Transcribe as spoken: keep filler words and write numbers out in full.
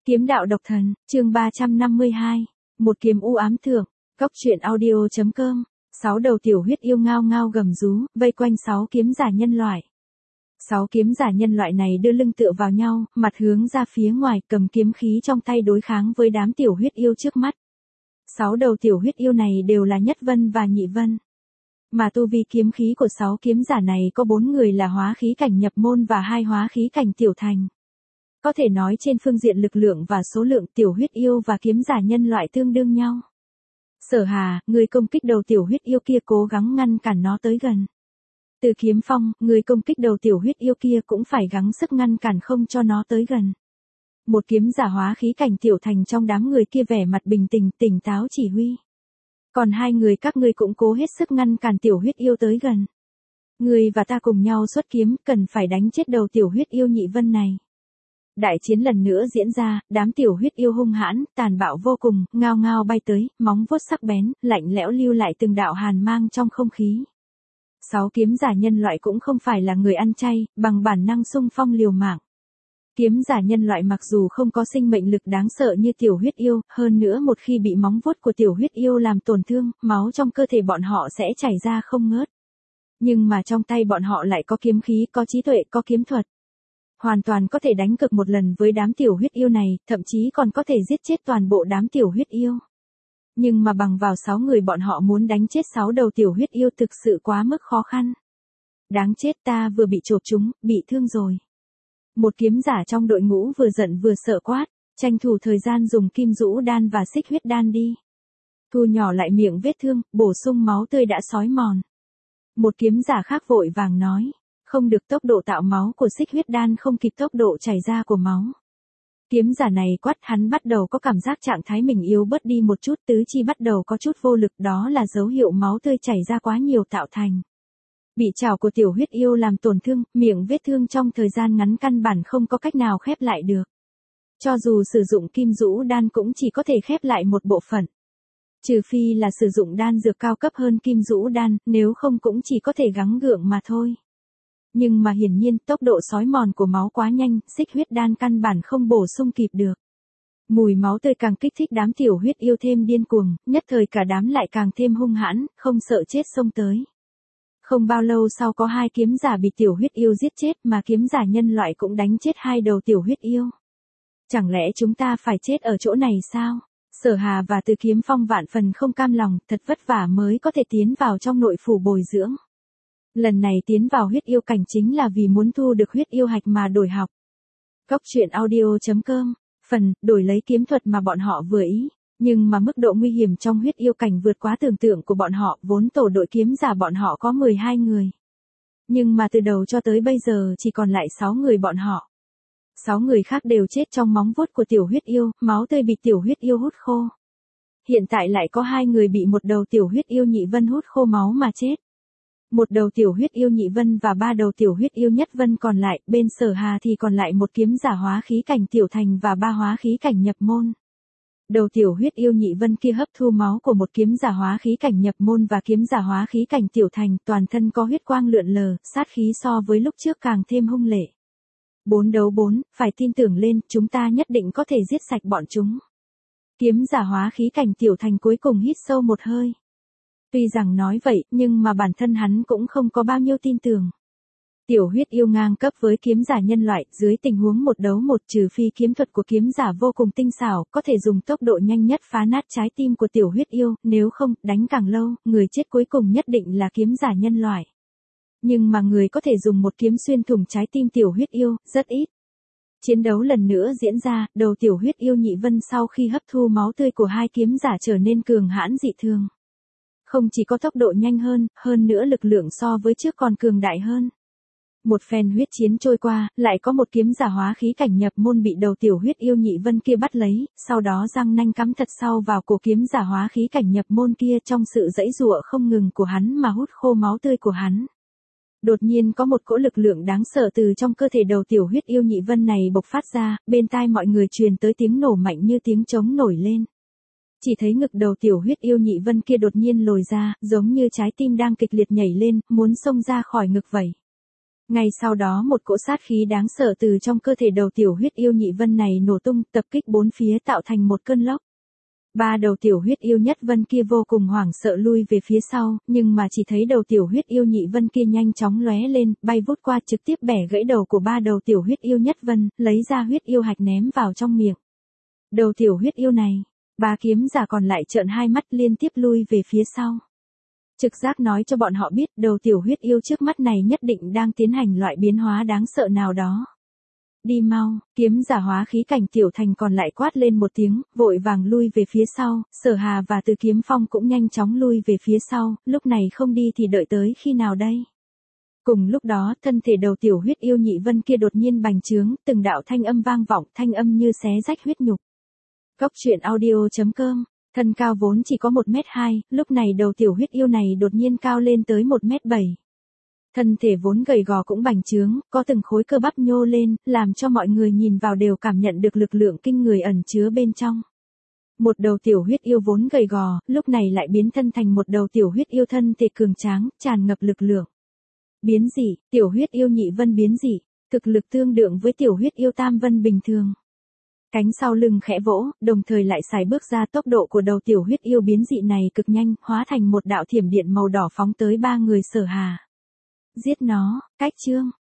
Kiếm đạo độc thần, chương ba trăm năm mươi hai. Một kiếm u ám thượng, Cốc truyện audio chấm com. Sáu đầu tiểu huyết yêu ngao ngao gầm rú, vây quanh sáu kiếm giả nhân loại. Sáu kiếm giả nhân loại này đưa lưng tựa vào nhau, mặt hướng ra phía ngoài, cầm kiếm khí trong tay đối kháng với đám tiểu huyết yêu trước mắt. Sáu đầu tiểu huyết yêu này đều là nhất vân và nhị vân. Mà tu vi kiếm khí của sáu kiếm giả này có bốn người là hóa khí cảnh nhập môn và hai hóa khí cảnh tiểu thành. Có thể nói trên phương diện lực lượng và số lượng tiểu huyết yêu và kiếm giả nhân loại tương đương nhau. Sở Hà, người công kích đầu tiểu huyết yêu kia cố gắng ngăn cản nó tới gần. Từ Kiếm Phong, người công kích đầu tiểu huyết yêu kia cũng phải gắng sức ngăn cản không cho nó tới gần. Một kiếm giả hóa khí cảnh tiểu thành trong đám người kia vẻ mặt bình tĩnh, tỉnh táo chỉ huy. Còn hai người các ngươi cũng cố hết sức ngăn cản tiểu huyết yêu tới gần. Ngươi và ta cùng nhau xuất kiếm, cần phải đánh chết đầu tiểu huyết yêu nhị vân này. Đại chiến lần nữa diễn ra, đám tiểu huyết yêu hung hãn, tàn bạo vô cùng, ngao ngao bay tới, móng vuốt sắc bén, lạnh lẽo lưu lại từng đạo hàn mang trong không khí. Sáu kiếm giả nhân loại cũng không phải là người ăn chay, bằng bản năng xung phong liều mạng. Kiếm giả nhân loại mặc dù không có sinh mệnh lực đáng sợ như tiểu huyết yêu, hơn nữa một khi bị móng vuốt của tiểu huyết yêu làm tổn thương, máu trong cơ thể bọn họ sẽ chảy ra không ngớt. Nhưng mà trong tay bọn họ lại có kiếm khí, có trí tuệ, có kiếm thuật. Hoàn toàn có thể đánh cực một lần với đám tiểu huyết yêu này, thậm chí còn có thể giết chết toàn bộ đám tiểu huyết yêu. Nhưng mà bằng vào sáu người bọn họ muốn đánh chết sáu đầu tiểu huyết yêu thực sự quá mức khó khăn. Đáng chết, ta vừa bị chộp trúng, bị thương rồi. Một kiếm giả trong đội ngũ vừa giận vừa sợ quát, tranh thủ thời gian dùng kim rũ đan và xích huyết đan đi. Thu nhỏ lại miệng vết thương, bổ sung máu tươi đã xói mòn. Một kiếm giả khác vội vàng nói, không được, tốc độ tạo máu của xích huyết đan không kịp tốc độ chảy ra của máu. Kiếm giả này quát, hắn bắt đầu có cảm giác trạng thái mình yếu bớt đi một chút, tứ chi bắt đầu có chút vô lực, đó là dấu hiệu máu tươi chảy ra quá nhiều tạo thành. Bị chảo của tiểu huyết yêu làm tổn thương, miệng vết thương trong thời gian ngắn căn bản không có cách nào khép lại được. Cho dù sử dụng kim rũ đan cũng chỉ có thể khép lại một bộ phận. Trừ phi là sử dụng đan dược cao cấp hơn kim rũ đan, nếu không cũng chỉ có thể gắng gượng mà thôi. Nhưng mà hiển nhiên tốc độ xói mòn của máu quá nhanh, xích huyết đan căn bản không bổ sung kịp được. Mùi máu tươi càng kích thích đám tiểu huyết yêu thêm điên cuồng, nhất thời cả đám lại càng thêm hung hãn, không sợ chết xông tới. Không bao lâu sau có hai kiếm giả bị tiểu huyết yêu giết chết mà kiếm giả nhân loại cũng đánh chết hai đầu tiểu huyết yêu. Chẳng lẽ chúng ta phải chết ở chỗ này sao? Sở Hà và Từ Kiếm Phong vạn phần không cam lòng, thật vất vả mới có thể tiến vào trong nội phủ bồi dưỡng. Lần này tiến vào huyết yêu cảnh chính là vì muốn thu được huyết yêu hạch mà đổi học. Cốc truyện audio chấm com, phần, đổi lấy kiếm thuật mà bọn họ vừa ý. Nhưng mà mức độ nguy hiểm trong huyết yêu cảnh vượt quá tưởng tượng của bọn họ, vốn tổ đội kiếm giả bọn họ có mười hai người. Nhưng mà từ đầu cho tới bây giờ chỉ còn lại sáu người bọn họ. sáu người khác đều chết trong móng vuốt của tiểu huyết yêu, máu tươi bị tiểu huyết yêu hút khô. Hiện tại lại có hai người bị một đầu tiểu huyết yêu nhị vân hút khô máu mà chết. Một đầu tiểu huyết yêu nhị vân và ba đầu tiểu huyết yêu nhất vân còn lại, bên Sở Hà thì còn lại một kiếm giả hóa khí cảnh tiểu thành và ba hóa khí cảnh nhập môn. Đầu tiểu huyết yêu nhị vân kia hấp thu máu của một kiếm giả hóa khí cảnh nhập môn và kiếm giả hóa khí cảnh tiểu thành, toàn thân có huyết quang lượn lờ, sát khí so với lúc trước càng thêm hung lệ. Bốn đấu bốn, phải tin tưởng lên, chúng ta nhất định có thể giết sạch bọn chúng. Kiếm giả hóa khí cảnh tiểu thành cuối cùng hít sâu một hơi. Tuy rằng nói vậy, nhưng mà bản thân hắn cũng không có bao nhiêu tin tưởng. Tiểu huyết yêu ngang cấp với kiếm giả nhân loại, dưới tình huống một đấu một, trừ phi kiếm thuật của kiếm giả vô cùng tinh xảo, có thể dùng tốc độ nhanh nhất phá nát trái tim của tiểu huyết yêu, nếu không, đánh càng lâu, người chết cuối cùng nhất định là kiếm giả nhân loại. Nhưng mà người có thể dùng một kiếm xuyên thủng trái tim tiểu huyết yêu, rất ít. Chiến đấu lần nữa diễn ra, đầu tiểu huyết yêu nhị vân sau khi hấp thu máu tươi của hai kiếm giả trở nên cường hãn dị thường. Không chỉ có tốc độ nhanh hơn, hơn nữa lực lượng so với trước còn cường đại hơn. Một phen huyết chiến trôi qua, lại có một kiếm giả hóa khí cảnh nhập môn bị đầu tiểu huyết yêu nhị vân kia bắt lấy, sau đó răng nanh cắm thật sâu vào cổ kiếm giả hóa khí cảnh nhập môn kia, trong sự giãy giụa không ngừng của hắn mà hút khô máu tươi của hắn. Đột nhiên có một cỗ lực lượng đáng sợ từ trong cơ thể đầu tiểu huyết yêu nhị vân này bộc phát ra, bên tai mọi người truyền tới tiếng nổ mạnh như tiếng trống nổi lên. Chỉ thấy ngực đầu tiểu huyết yêu nhị vân kia đột nhiên lồi ra, giống như trái tim đang kịch liệt nhảy lên, muốn xông ra khỏi ngực vậy. Ngay sau đó một cỗ sát khí đáng sợ từ trong cơ thể đầu tiểu huyết yêu nhị vân này nổ tung, tập kích bốn phía tạo thành một cơn lốc. Ba đầu tiểu huyết yêu nhất vân kia vô cùng hoảng sợ lui về phía sau, nhưng mà chỉ thấy đầu tiểu huyết yêu nhị vân kia nhanh chóng lóe lên, bay vút qua trực tiếp bẻ gãy đầu của ba đầu tiểu huyết yêu nhất vân, lấy ra huyết yêu hạch ném vào trong miệng. Đầu tiểu huyết yêu này, ba kiếm giả còn lại trợn hai mắt liên tiếp lui về phía sau. Trực giác nói cho bọn họ biết đầu tiểu huyết yêu trước mắt này nhất định đang tiến hành loại biến hóa đáng sợ nào đó. Đi mau, kiếm giả hóa khí cảnh tiểu thành còn lại quát lên một tiếng, vội vàng lui về phía sau, Sở Hà và Từ Kiếm Phong cũng nhanh chóng lui về phía sau, lúc này không đi thì đợi tới khi nào đây? Cùng lúc đó, thân thể đầu tiểu huyết yêu nhị vân kia đột nhiên bành trướng, từng đạo thanh âm vang vọng, thanh âm như xé rách huyết nhục. Cốc truyện audio chấm com, thân cao vốn chỉ có một mét hai, lúc này đầu tiểu huyết yêu này đột nhiên cao lên tới một mét bảy. Thân thể vốn gầy gò cũng bành trướng, có từng khối cơ bắp nhô lên, làm cho mọi người nhìn vào đều cảm nhận được lực lượng kinh người ẩn chứa bên trong. Một đầu tiểu huyết yêu vốn gầy gò, lúc này lại biến thân thành một đầu tiểu huyết yêu thân thể cường tráng, tràn ngập lực lượng. Biến dị, tiểu huyết yêu nhị vân biến dị, thực lực tương đương với tiểu huyết yêu tam vân bình thường. Cánh sau lưng khẽ vỗ, đồng thời lại xài bước ra, tốc độ của đầu tiểu huyết yêu biến dị này cực nhanh, hóa thành một đạo thiểm điện màu đỏ phóng tới ba người Sở Hà. Giết nó, cách chương.